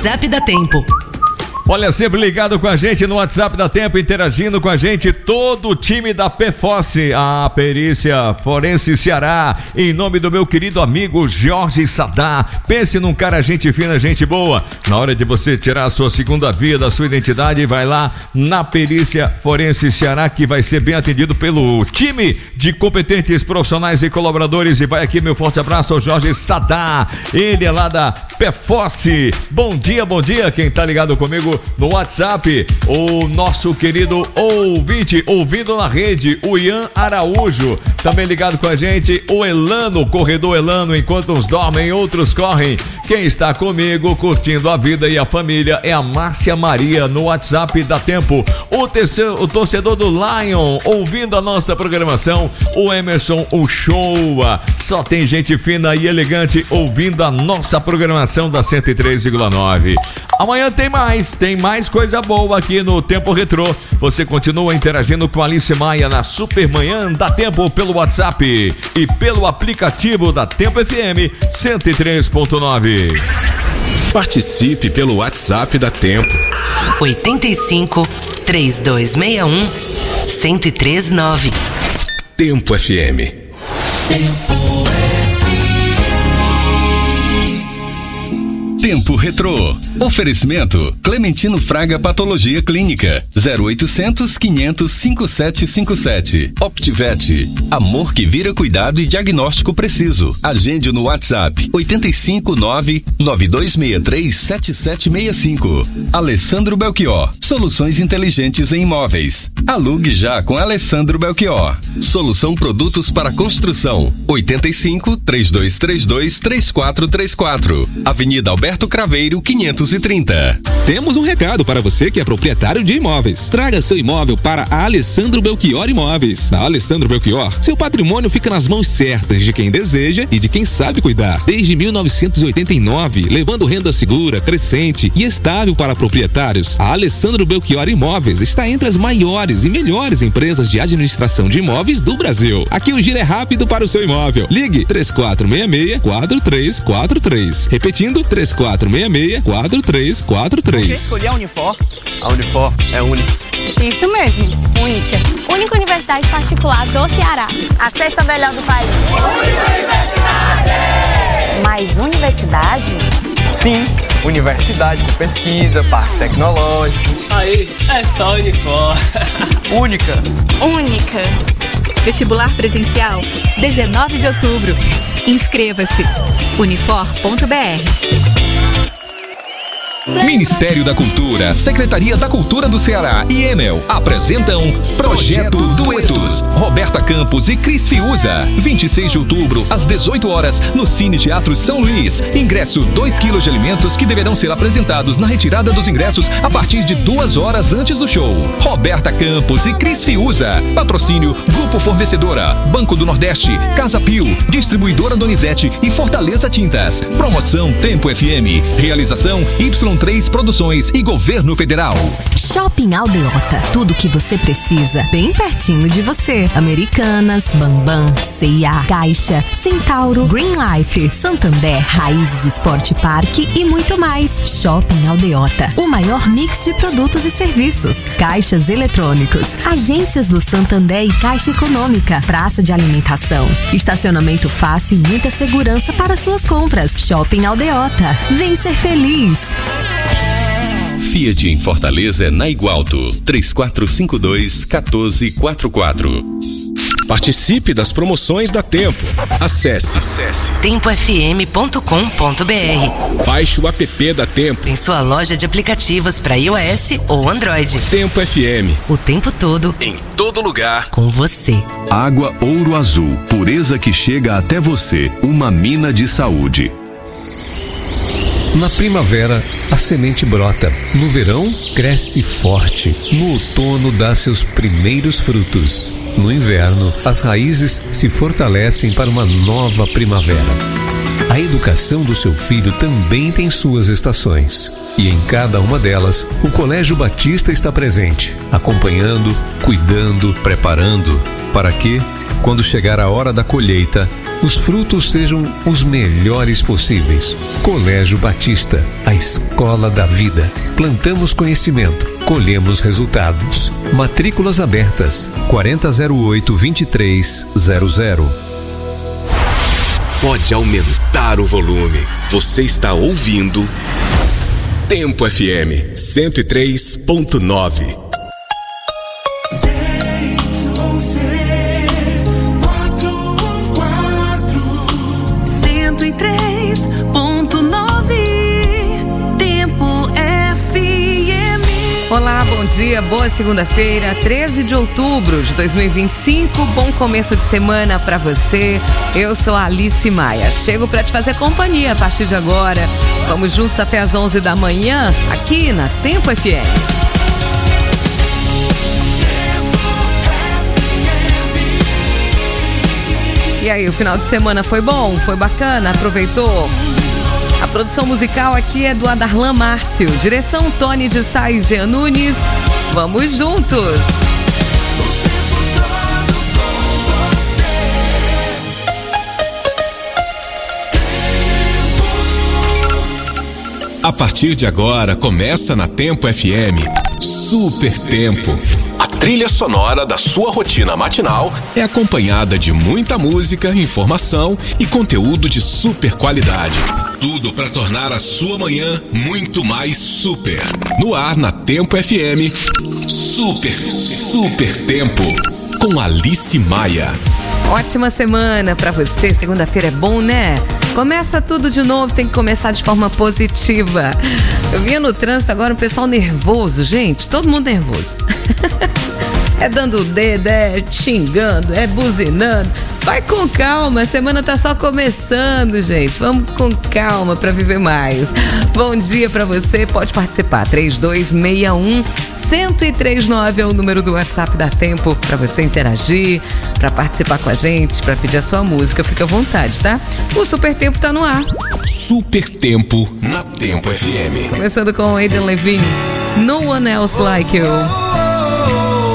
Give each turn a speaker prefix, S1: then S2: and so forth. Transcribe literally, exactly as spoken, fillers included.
S1: WhatsApp da Tempo.
S2: Olha, sempre ligado com a gente no WhatsApp da Tempo, interagindo com a gente, todo o time da P F O S, a Perícia Forense Ceará, em nome do meu querido amigo Jorge Sadá. Pense num cara gente fina, gente boa. Na hora de você tirar a sua segunda via da sua identidade, vai lá na Perícia Forense Ceará, que vai ser bem atendido pelo time de competentes profissionais e colaboradores. E vai aqui meu forte abraço ao Jorge Sadá, ele é lá da P F O S. Bom dia, bom dia, quem tá ligado comigo no WhatsApp, o nosso querido ouvinte, ouvindo na rede, o Ian Araújo, também ligado com a gente, o Elano, corredor Elano, enquanto uns dormem, outros correm. Quem está comigo, curtindo a vida e a família, é a Márcia Maria, no WhatsApp da Tempo. O, terceiro, o torcedor do Lion, ouvindo a nossa programação, o Emerson Uchoa. Só tem gente fina e elegante ouvindo a nossa programação da cento e três vírgula nove. Amanhã tem mais, tem mais coisa boa aqui no Tempo Retrô. Você continua interagindo com a Alice Maia na Supermanhã da Tempo pelo WhatsApp e pelo aplicativo da Tempo F M cento e três ponto nove.
S3: Participe pelo WhatsApp da Tempo.
S1: oitenta e cinco, trinta e dois sessenta e um, cento e três ponto nove.
S3: Tempo F M.
S1: Tempo.
S4: Tempo Retrô. Oferecimento Clementino Fraga Patologia Clínica zero oitocentos, quinhentos, cinquenta e sete cinquenta e sete. Optivete. Amor que vira cuidado e diagnóstico preciso. Agende no WhatsApp oito cinco nove, nove dois seis três, sete sete seis cinco. Alessandro Belchior. Soluções inteligentes em imóveis. Alugue já com Alessandro Belchior. Solução Produtos para Construção. oito cinco, três dois três dois, três quatro três quatro. Avenida Alberto Craveiro quinhentos e trinta.
S5: Temos um recado para você que é proprietário de imóveis. Traga seu imóvel para a Alessandro Belchior Imóveis. Na Alessandro Belchior, seu patrimônio fica nas mãos certas de quem deseja e de quem sabe cuidar. Desde mil novecentos e oitenta e nove, levando renda segura, crescente e estável para proprietários, a Alessandro Belchior Imóveis está entre as maiores e melhores empresas de administração de imóveis do Brasil. Aqui o giro é rápido para o seu imóvel. Ligue três quatro seis seis, quatro três quatro três. Repetindo, três quatro seis seis, quatro três quatro três.
S6: Você escolheu a Unifor? A Unifor é única.
S7: Isso mesmo, única. Única universidade particular do Ceará. A sexta melhor do país. Universidade! Mais universidade?
S6: Sim, universidade com pesquisa, parque tecnológico.
S8: Aí, é só Unifor.
S6: Única.
S7: Única.
S9: Vestibular presencial, dezenove de outubro. Inscreva-se. unifor ponto b r.
S4: Ministério da Cultura, Secretaria da Cultura do Ceará e Enel apresentam Projeto Duetos. Roberta Campos e Cris Fiuza. vinte e seis de outubro, às dezoito horas, no Cine Teatro São Luís. Ingresso dois quilos de alimentos que deverão ser apresentados na retirada dos ingressos a partir de duas horas antes do show. Roberta Campos e Cris Fiuza. Patrocínio Grupo Fornecedora, Banco do Nordeste, Casa Pio, Distribuidora Donizete e Fortaleza Tintas. Promoção Tempo F M. Realização Y três Produções e Governo Federal.
S10: Shopping Aldeota. Tudo que você precisa, bem pertinho de você. Americanas, Bambam, C e A, Caixa, Centauro, Green Life, Santander, Raízes Sport Park e muito mais. Shopping Aldeota. O maior mix de produtos e serviços. Caixas eletrônicos, agências do Santander e Caixa Econômica, praça de alimentação, estacionamento fácil e muita segurança para suas compras. Shopping Aldeota. Vem ser feliz.
S4: Fiat em Fortaleza é na Igualto. três quatro cinco dois, um quatro quatro quatro.
S3: Participe das promoções da Tempo. Acesse, Acesse.
S1: tempo f m ponto com ponto b r.
S3: Baixe o app da Tempo
S1: em sua loja de aplicativos para iOS ou Android.
S3: Tempo F M.
S1: O tempo todo,
S3: em todo lugar,
S1: com você.
S4: Água Ouro Azul. Pureza que chega até você. Uma mina de saúde.
S11: Na primavera, a semente brota. No verão, cresce forte. No outono, dá seus primeiros frutos. No inverno, as raízes se fortalecem para uma nova primavera. A educação do seu filho também tem suas estações. E em cada uma delas, o Colégio Batista está presente, acompanhando, cuidando, preparando, para que, quando chegar a hora da colheita, os frutos sejam os melhores possíveis. Colégio Batista, a escola da vida. Plantamos conhecimento, colhemos resultados. Matrículas abertas. quarenta zero oito, vinte e três zero zero.
S3: Pode aumentar o volume. Você está ouvindo Tempo F M cento e três ponto nove.
S12: cento e três ponto nove. Tempo F M.
S13: Olá, bom dia, boa segunda-feira, treze de outubro de dois mil e vinte e cinco. Bom começo de semana pra você. Eu sou a Alice Maia. Chego pra te fazer companhia a partir de agora. Vamos juntos até as onze da manhã, aqui na Tempo F M. E aí, o final de semana foi bom? Foi bacana? Aproveitou? A produção musical aqui é do Adarlan Márcio. Direção Tony de Sá e Jean Nunes. Vamos juntos!
S3: A partir de agora, começa na Tempo F M Super Tempo. A trilha sonora da sua rotina matinal é acompanhada de muita música, informação e conteúdo de super qualidade. Tudo para tornar a sua manhã muito mais super. No ar na Tempo F M, Super, Super Tempo, com Alice Maia.
S13: Ótima semana pra você. Segunda-feira é bom, né? Começa tudo de novo, tem que começar de forma positiva. Eu vinha no trânsito agora, o pessoal nervoso, gente, todo mundo nervoso. É dando o dedo, é xingando, é buzinando. Vai com calma, a semana tá só começando, gente. Vamos com calma pra viver mais. Bom dia pra você, pode participar. três dois seis um, um zero três nove é o número do WhatsApp da Tempo pra você interagir, pra participar com a gente, pra pedir a sua música. Fica à vontade, tá? O Super Tempo tá no ar.
S3: Super Tempo na Tempo F M.
S13: Começando com Aidan Levine, No One Else Like You.